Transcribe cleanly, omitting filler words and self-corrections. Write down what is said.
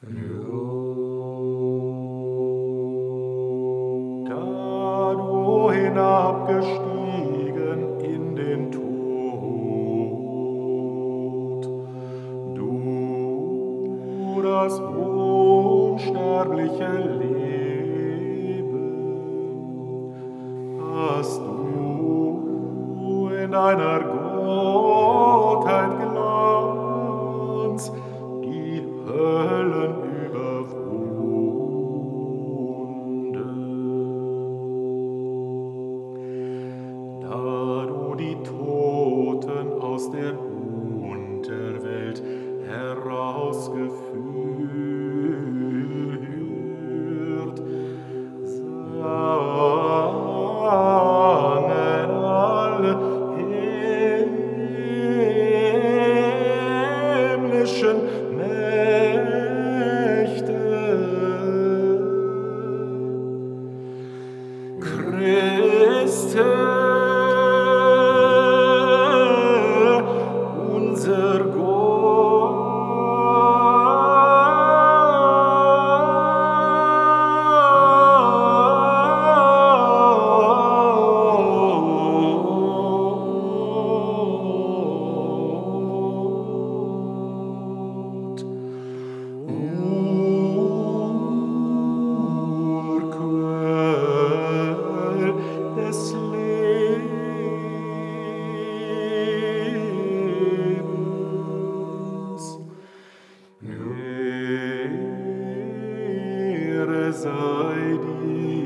Da du hinabgestiegen in den Tod, du das unsterbliche Leben, hast du in deiner Gottheit Glanz die Höllen überwunden. Da du die Toten aus der Unterwelt herausgeführt, sangen alle himmlischen Mächte. Christe, unser Gott, Urquell des Lebens, Ehre sei dir.